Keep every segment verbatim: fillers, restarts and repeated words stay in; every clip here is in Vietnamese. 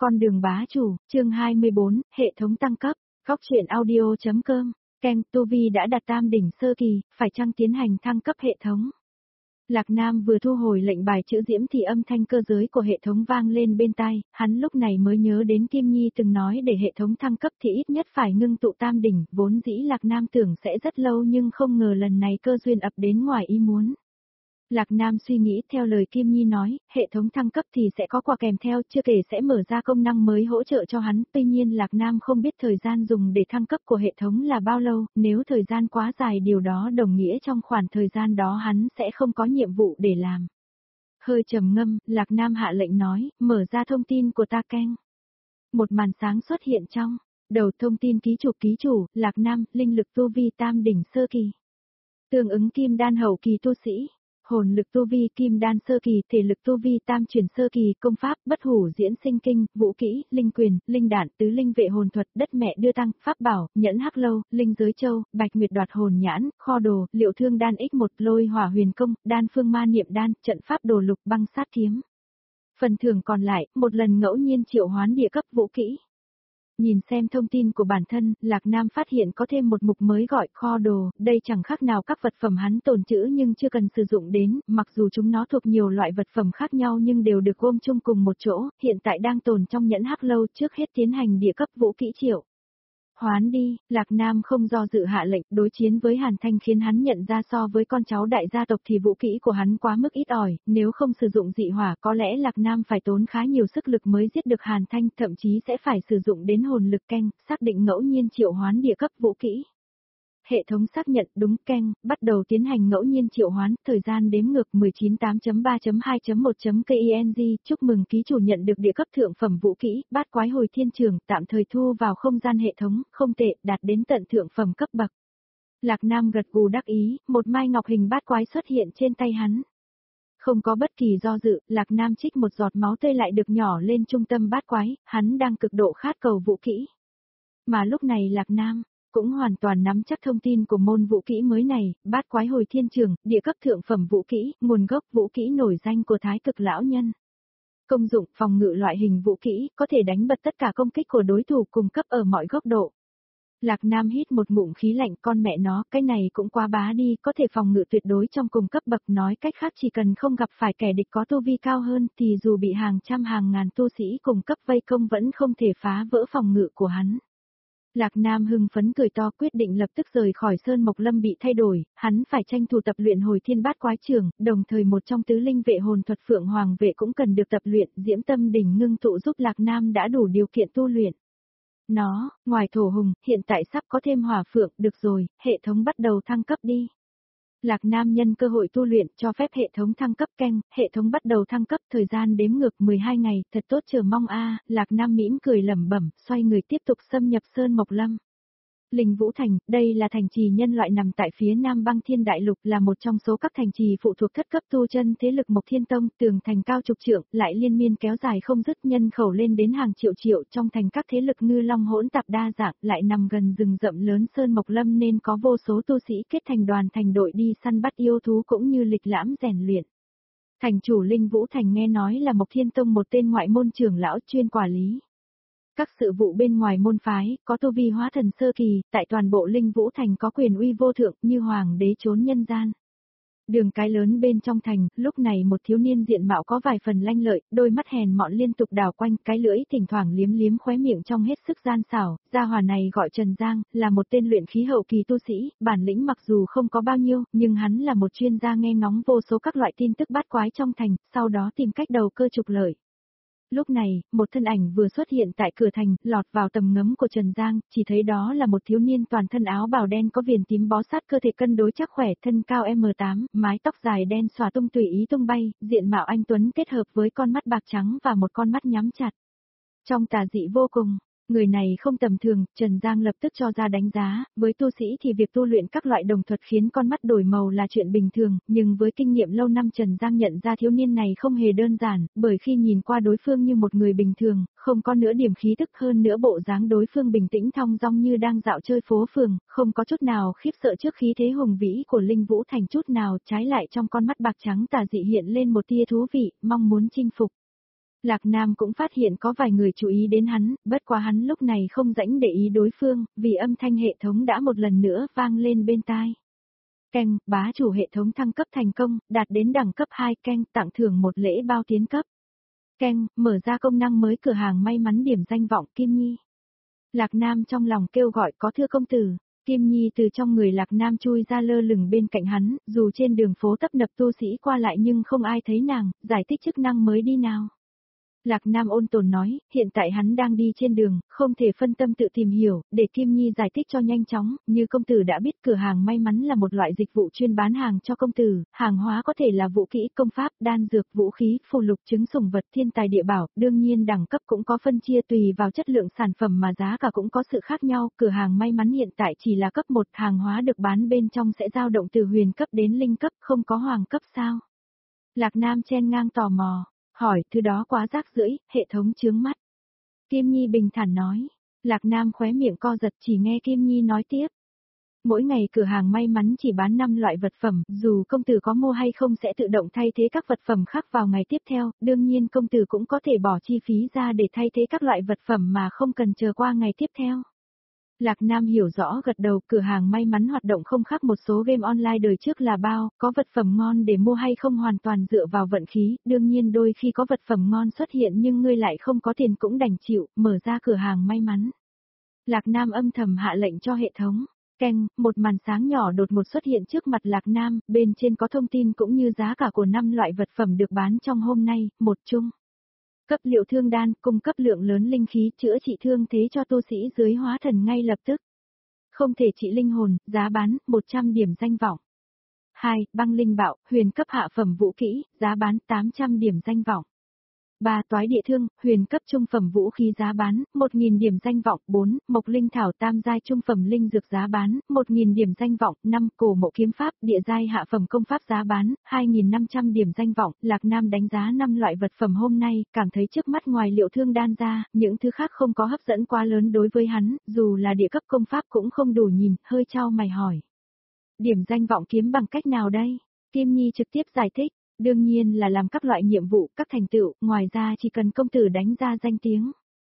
Con đường bá chủ, chương hai mươi bốn, hệ thống tăng cấp, góc truyện audio.com, Ken, tu vi đã đạt tam đỉnh sơ kỳ, phải chăng tiến hành thăng cấp hệ thống? Lạc Nam vừa thu hồi lệnh bài chữ diễm thì âm thanh cơ giới của hệ thống vang lên bên tai, hắn lúc này mới nhớ đến Kim Nhi từng nói để hệ thống thăng cấp thì ít nhất phải ngưng tụ tam đỉnh, vốn dĩ Lạc Nam tưởng sẽ rất lâu nhưng không ngờ lần này cơ duyên ập đến ngoài ý muốn. Lạc Nam suy nghĩ theo lời Kim Nhi nói, hệ thống thăng cấp thì sẽ có quà kèm theo, chưa kể sẽ mở ra công năng mới hỗ trợ cho hắn, tuy nhiên Lạc Nam không biết thời gian dùng để thăng cấp của hệ thống là bao lâu, nếu thời gian quá dài điều đó đồng nghĩa trong khoảng thời gian đó hắn sẽ không có nhiệm vụ để làm. Hơi trầm ngâm, Lạc Nam hạ lệnh nói, mở ra thông tin của ta Ken. Một màn sáng xuất hiện trong đầu thông tin ký chủ ký chủ, Lạc Nam, linh lực tu vi tam đỉnh sơ kỳ. Tương ứng kim đan hậu kỳ tu sĩ. Hồn lực tu vi kim đan sơ kỳ, thể lực tu vi tam chuyển sơ kỳ, công pháp, bất hủ diễn sinh kinh, vũ kỹ, linh quyền, linh đạn, tứ linh vệ hồn thuật, đất mẹ đưa tăng, pháp bảo, nhẫn hắc lâu, linh giới châu, bạch nguyệt đoạt hồn nhãn, kho đồ, liệu thương đan x một, lôi hỏa huyền công, đan phương ma niệm đan, trận pháp đồ lục băng sát kiếm. Phần thưởng còn lại, một lần ngẫu nhiên triệu hoán địa cấp vũ kỹ. Nhìn xem thông tin của bản thân, Lạc Nam phát hiện có thêm một mục mới gọi kho đồ, đây chẳng khác nào các vật phẩm hắn tồn trữ nhưng chưa cần sử dụng đến, mặc dù chúng nó thuộc nhiều loại vật phẩm khác nhau nhưng đều được gom chung cùng một chỗ, hiện tại đang tồn trong nhẫn hắc lâu, trước hết tiến hành địa cấp vũ kỹ triệu. Hoán đi, Lạc Nam không do dự hạ lệnh, đối chiến với Hàn Thanh khiến hắn nhận ra so với con cháu đại gia tộc thì vũ kỹ của hắn quá mức ít ỏi, nếu không sử dụng dị hỏa có lẽ Lạc Nam phải tốn khá nhiều sức lực mới giết được Hàn Thanh, thậm chí sẽ phải sử dụng đến hồn lực Ken, xác định ngẫu nhiên triệu hoán địa cấp vũ kỹ. Hệ thống xác nhận đúng Ken, bắt đầu tiến hành ngẫu nhiên triệu hoán, thời gian đếm ngược mười chín tám chấm ba chấm hai chấm một chấm king, chúc mừng ký chủ nhận được địa cấp thượng phẩm vũ kỹ, bát quái hồi thiên trường, tạm thời thu vào không gian hệ thống, không tệ, đạt đến tận thượng phẩm cấp bậc. Lạc Nam gật gù đắc ý, một mai ngọc hình bát quái xuất hiện trên tay hắn. Không có bất kỳ do dự, Lạc Nam trích một giọt máu tươi lại được nhỏ lên trung tâm bát quái, hắn đang cực độ khát cầu vũ kỹ. Mà lúc này Lạc Nam cũng hoàn toàn nắm chắc thông tin của môn vũ kỹ mới này, bát quái hồi thiên trường, địa cấp thượng phẩm vũ kỹ, nguồn gốc vũ kỹ nổi danh của Thái Cực lão nhân. Công dụng, phòng ngự loại hình vũ kỹ, có thể đánh bật tất cả công kích của đối thủ cùng cấp ở mọi góc độ. Lạc Nam hít một ngụm khí lạnh, con mẹ nó, cái này cũng quá bá đi, có thể phòng ngự tuyệt đối trong cùng cấp bậc, nói cách khác chỉ cần không gặp phải kẻ địch có tu vi cao hơn thì dù bị hàng trăm hàng ngàn tu sĩ cùng cấp vây công vẫn không thể phá vỡ phòng ngự của hắn. Lạc Nam hưng phấn cười to, quyết định lập tức rời khỏi Sơn Mộc Lâm bị thay đổi, hắn phải tranh thủ tập luyện hồi thiên bát quái trường, đồng thời một trong tứ linh vệ hồn thuật Phượng Hoàng vệ cũng cần được tập luyện, diễm tâm đỉnh ngưng tụ giúp Lạc Nam đã đủ điều kiện tu luyện. Nó, ngoài thổ hùng, hiện tại sắp có thêm hỏa phượng, được rồi, hệ thống bắt đầu thăng cấp đi. Lạc Nam nhân cơ hội tu luyện cho phép hệ thống thăng cấp Ken, hệ thống bắt đầu thăng cấp, thời gian đếm ngược mười hai ngày, thật tốt chờ mong a. Lạc Nam mỉm cười lẩm bẩm, xoay người tiếp tục xâm nhập Sơn Mộc Lâm. Linh Vũ Thành, đây là thành trì nhân loại nằm tại phía nam băng thiên đại lục, là một trong số các thành trì phụ thuộc thất cấp tu chân thế lực Mộc Thiên Tông, tường thành cao chục trượng, lại liên miên kéo dài không dứt, nhân khẩu lên đến hàng triệu triệu, trong thành các thế lực ngư long hỗn tạp đa dạng, lại nằm gần rừng rậm lớn Sơn Mộc Lâm nên có vô số tu sĩ kết thành đoàn thành đội đi săn bắt yêu thú cũng như lịch lãm rèn luyện. Thành chủ Linh Vũ Thành nghe nói là Mộc Thiên Tông một tên ngoại môn trưởng lão chuyên quản lý các sự vụ bên ngoài môn phái, có tu vi hóa thần sơ kỳ, tại toàn bộ Linh Vũ Thành có quyền uy vô thượng như hoàng đế trốn nhân gian. Đường cái lớn bên trong thành, lúc này một thiếu niên diện mạo có vài phần lanh lợi, đôi mắt hèn mọn liên tục đảo quanh, cái lưỡi thỉnh thoảng liếm liếm khóe miệng trong hết sức gian xảo, gia hỏa này gọi Trần Giang, là một tên luyện khí hậu kỳ tu sĩ, bản lĩnh mặc dù không có bao nhiêu, nhưng hắn là một chuyên gia nghe ngóng vô số các loại tin tức bát quái trong thành, sau đó tìm cách đầu cơ trục lợi. Lúc này, một thân ảnh vừa xuất hiện tại cửa thành, lọt vào tầm ngắm của Trần Giang, chỉ thấy đó là một thiếu niên toàn thân áo bào đen có viền tím bó sát cơ thể cân đối chắc khỏe, thân cao em tám, mái tóc dài đen xòa tung tùy ý tung bay, diện mạo anh tuấn kết hợp với con mắt bạc trắng và một con mắt nhắm chặt. Trong tà dị vô cùng. Người này không tầm thường, Trần Giang lập tức cho ra đánh giá, với tu sĩ thì việc tu luyện các loại đồng thuật khiến con mắt đổi màu là chuyện bình thường, nhưng với kinh nghiệm lâu năm Trần Giang nhận ra thiếu niên này không hề đơn giản, bởi khi nhìn qua đối phương như một người bình thường, không có nửa điểm khí tức, hơn nữa bộ dáng đối phương bình tĩnh thong dong như đang dạo chơi phố phường, không có chút nào khiếp sợ trước khí thế hùng vĩ của Linh Vũ Thành chút nào, trái lại trong con mắt bạc trắng tà dị hiện lên một tia thú vị, mong muốn chinh phục. Lạc Nam cũng phát hiện có vài người chú ý đến hắn, bất quá hắn lúc này không rảnh để ý đối phương, vì âm thanh hệ thống đã một lần nữa vang lên bên tai. Keng, bá chủ hệ thống thăng cấp thành công, đạt đến đẳng cấp hai, Keng, tặng thưởng một lễ bao tiến cấp. Keng, mở ra công năng mới cửa hàng may mắn điểm danh vọng Kim Nhi. Lạc Nam trong lòng kêu gọi có thưa công tử. Kim Nhi từ trong người Lạc Nam chui ra lơ lửng bên cạnh hắn, dù trên đường phố tấp nập tu sĩ qua lại nhưng không ai thấy nàng, giải thích chức năng mới đi nào. Lạc Nam ôn tồn nói, hiện tại hắn đang đi trên đường, không thể phân tâm tự tìm hiểu, để Kim Nhi giải thích cho nhanh chóng, như công tử đã biết cửa hàng may mắn là một loại dịch vụ chuyên bán hàng cho công tử, hàng hóa có thể là vũ kỹ, công pháp, đan dược, vũ khí, phù lục, trứng sủng vật, thiên tài địa bảo, đương nhiên đẳng cấp cũng có phân chia tùy vào chất lượng sản phẩm mà giá cả cũng có sự khác nhau, cửa hàng may mắn hiện tại chỉ là cấp một, hàng hóa được bán bên trong sẽ dao động từ huyền cấp đến linh cấp, không có hoàng cấp sao? Lạc Nam chen ngang tò mò. Hỏi, thứ đó quá rác rưởi, hệ thống chướng mắt. Kim Nhi bình thản nói. Lạc Nam khóe miệng co giật chỉ nghe Kim Nhi nói tiếp. Mỗi ngày cửa hàng may mắn chỉ bán năm loại vật phẩm, dù công tử có mua hay không sẽ tự động thay thế các vật phẩm khác vào ngày tiếp theo, đương nhiên công tử cũng có thể bỏ chi phí ra để thay thế các loại vật phẩm mà không cần chờ qua ngày tiếp theo. Lạc Nam hiểu rõ gật đầu, cửa hàng may mắn hoạt động không khác một số game online đời trước là bao, có vật phẩm ngon để mua hay không hoàn toàn dựa vào vận khí, đương nhiên đôi khi có vật phẩm ngon xuất hiện nhưng ngươi lại không có tiền cũng đành chịu, mở ra cửa hàng may mắn. Lạc Nam âm thầm hạ lệnh cho hệ thống. Keng, một màn sáng nhỏ đột ngột xuất hiện trước mặt Lạc Nam, bên trên có thông tin cũng như giá cả của năm loại vật phẩm được bán trong hôm nay, một chung. Cấp liệu thương đan, cung cấp lượng lớn linh khí, chữa trị thương thế cho tu sĩ dưới hóa thần ngay lập tức. Không thể trị linh hồn, giá bán, một trăm điểm danh vọng. hai. Băng linh bạo, huyền cấp hạ phẩm vũ kỹ, giá bán, tám trăm điểm danh vọng. ba. Toái địa thương, huyền cấp trung phẩm vũ khí giá bán, một nghìn điểm danh vọng. bốn. Mộc linh thảo tam giai trung phẩm linh dược giá bán, một nghìn điểm danh vọng. năm. Cổ mộ kiếm pháp, địa giai hạ phẩm công pháp giá bán, hai nghìn năm trăm điểm danh vọng. Lạc Nam đánh giá năm loại vật phẩm hôm nay, cảm thấy trước mắt ngoài liệu thương đan ra, những thứ khác không có hấp dẫn quá lớn đối với hắn, dù là địa cấp công pháp cũng không đủ nhìn, hơi chau mày hỏi. Điểm danh vọng kiếm bằng cách nào đây? Kim Nhi trực tiếp giải thích. Đương nhiên là làm các loại nhiệm vụ, các thành tựu, ngoài ra chỉ cần công tử đánh ra danh tiếng.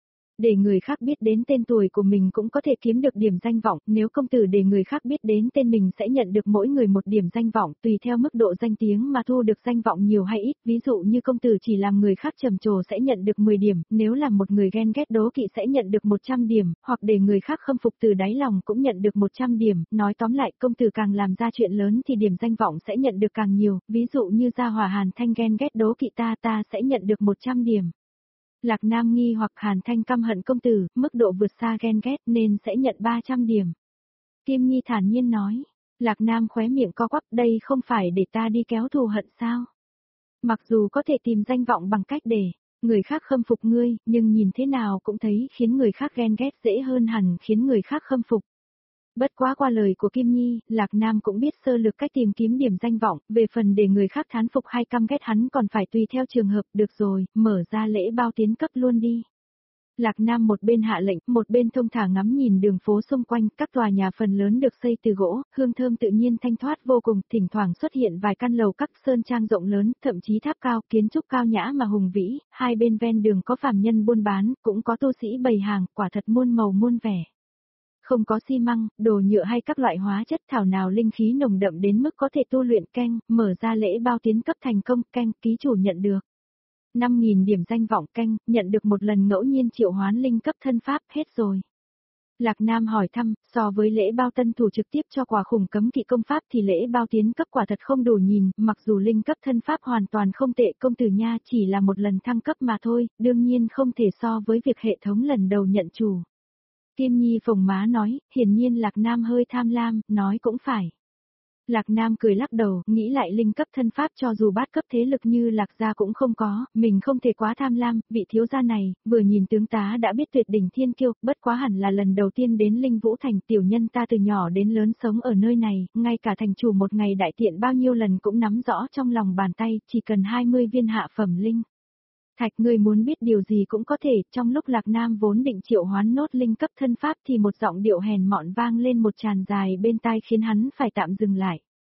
Để người khác biết đến tên tuổi của mình cũng có thể kiếm được điểm danh vọng, nếu công tử để người khác biết đến tên mình sẽ nhận được mỗi người một điểm danh vọng, tùy theo mức độ danh tiếng mà thu được danh vọng nhiều hay ít, ví dụ như công tử chỉ làm người khác trầm trồ sẽ nhận được mười điểm, nếu làm một người ghen ghét đố kỵ sẽ nhận được một trăm điểm, hoặc để người khác khâm phục từ đáy lòng cũng nhận được một trăm điểm, nói tóm lại công tử càng làm ra chuyện lớn thì điểm danh vọng sẽ nhận được càng nhiều, ví dụ như Gia Hỏa Hàn Thanh ghen ghét đố kỵ ta ta sẽ nhận được một trăm điểm. Lạc Nam nghi hoặc Hàn Thanh căm hận công tử, mức độ vượt xa ghen ghét nên sẽ nhận ba trăm điểm. Kim Nhi thản nhiên nói, Lạc Nam khóe miệng co quắp, đây không phải để ta đi kéo thù hận sao? Mặc dù có thể tìm danh vọng bằng cách để người khác khâm phục ngươi, nhưng nhìn thế nào cũng thấy khiến người khác ghen ghét dễ hơn hẳn khiến người khác khâm phục. Bất quá qua lời của Kim Nhi, Lạc Nam cũng biết sơ lược cách tìm kiếm điểm danh vọng, về phần để người khác thán phục hay căm ghét hắn còn phải tùy theo trường hợp, được rồi, mở ra lễ bao tiến cấp luôn đi. Lạc Nam một bên hạ lệnh, một bên thông thả ngắm nhìn đường phố xung quanh, các tòa nhà phần lớn được xây từ gỗ, hương thơm tự nhiên thanh thoát vô cùng, thỉnh thoảng xuất hiện vài căn lầu các sơn trang rộng lớn, thậm chí tháp cao, kiến trúc cao nhã mà hùng vĩ, hai bên ven đường có phàm nhân buôn bán, cũng có tu sĩ bày hàng, quả thật muôn màu muôn vẻ. Không có xi măng, đồ nhựa hay các loại hóa chất thảo nào linh khí nồng đậm đến mức có thể tu luyện. Keng, mở ra lễ bao tiến cấp thành công. Keng, ký chủ nhận được năm nghìn điểm danh vọng. Keng, nhận được một lần ngẫu nhiên triệu hoán linh cấp thân pháp. Hết rồi. Lạc Nam hỏi thăm, so với lễ bao tân thủ trực tiếp cho quà khủng cấm kỵ công pháp thì lễ bao tiến cấp quả thật không đủ nhìn, mặc dù linh cấp thân pháp hoàn toàn không tệ công tử nha, chỉ là một lần thăng cấp mà thôi, đương nhiên không thể so với việc hệ thống lần đầu nhận chủ. Kim Nhi phồng má nói, hiển nhiên Lạc Nam hơi tham lam, nói cũng phải. Lạc Nam cười lắc đầu, nghĩ lại linh cấp thân pháp cho dù bát cấp thế lực như Lạc gia cũng không có, mình không thể quá tham lam, vị thiếu gia này, vừa nhìn tướng tá đã biết tuyệt đỉnh thiên kiêu, bất quá hẳn là lần đầu tiên đến Linh Vũ Thành, tiểu nhân ta từ nhỏ đến lớn sống ở nơi này, ngay cả thành chủ một ngày đại tiện bao nhiêu lần cũng nắm rõ trong lòng bàn tay, chỉ cần hai mươi viên hạ phẩm linh thạch, người muốn biết điều gì cũng có thể. Trong lúc Lạc Nam vốn định triệu hoán nốt linh cấp thân pháp thì một giọng điệu hèn mọn vang lên một tràn dài bên tai khiến hắn phải tạm dừng lại.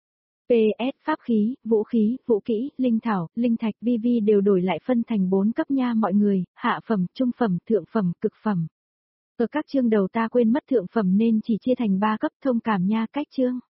pê ét pháp khí, vũ khí, vũ kỹ, linh thảo, linh thạch, vi vi đều đổi lại phân thành bốn cấp nha mọi người, hạ phẩm, trung phẩm, thượng phẩm, cực phẩm. Ở các chương đầu ta quên mất thượng phẩm nên chỉ chia thành ba cấp thông cảm nha cách chương.